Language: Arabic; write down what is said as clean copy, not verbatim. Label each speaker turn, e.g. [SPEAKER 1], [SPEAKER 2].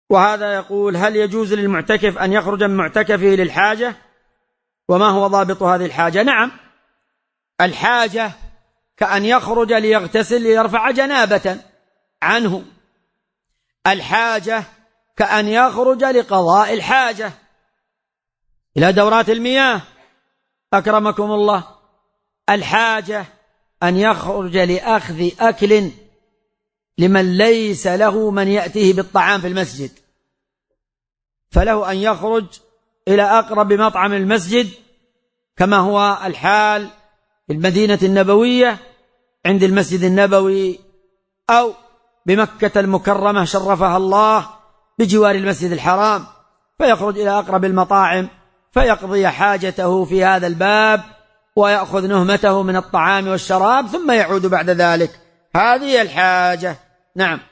[SPEAKER 1] وهذا يقول: هل يجوز للمعتكف أن يخرج من معتكفه للحاجة؟ وما هو ضابط هذه الحاجة؟ نعم، الحاجة كأن يخرج ليغتسل ليرفع جنابة عنه، الحاجة كأن يخرج لقضاء الحاجة إلى دورات المياه أكرمكم الله، الحاجة أن يخرج لأخذ أكل لمن ليس له من يأتيه بالطعام في المسجد، فله أن يخرج إلى أقرب مطعم المسجد كما هو الحال في المدينة النبوية عند المسجد النبوي، أو بمكة المكرمة شرفها الله بجوار المسجد الحرام، فيخرج إلى أقرب المطاعم فيقضي حاجته في هذا الباب ويأخذ نهمته من الطعام والشراب ثم يعود بعد ذلك. هذه الحاجة. نعم.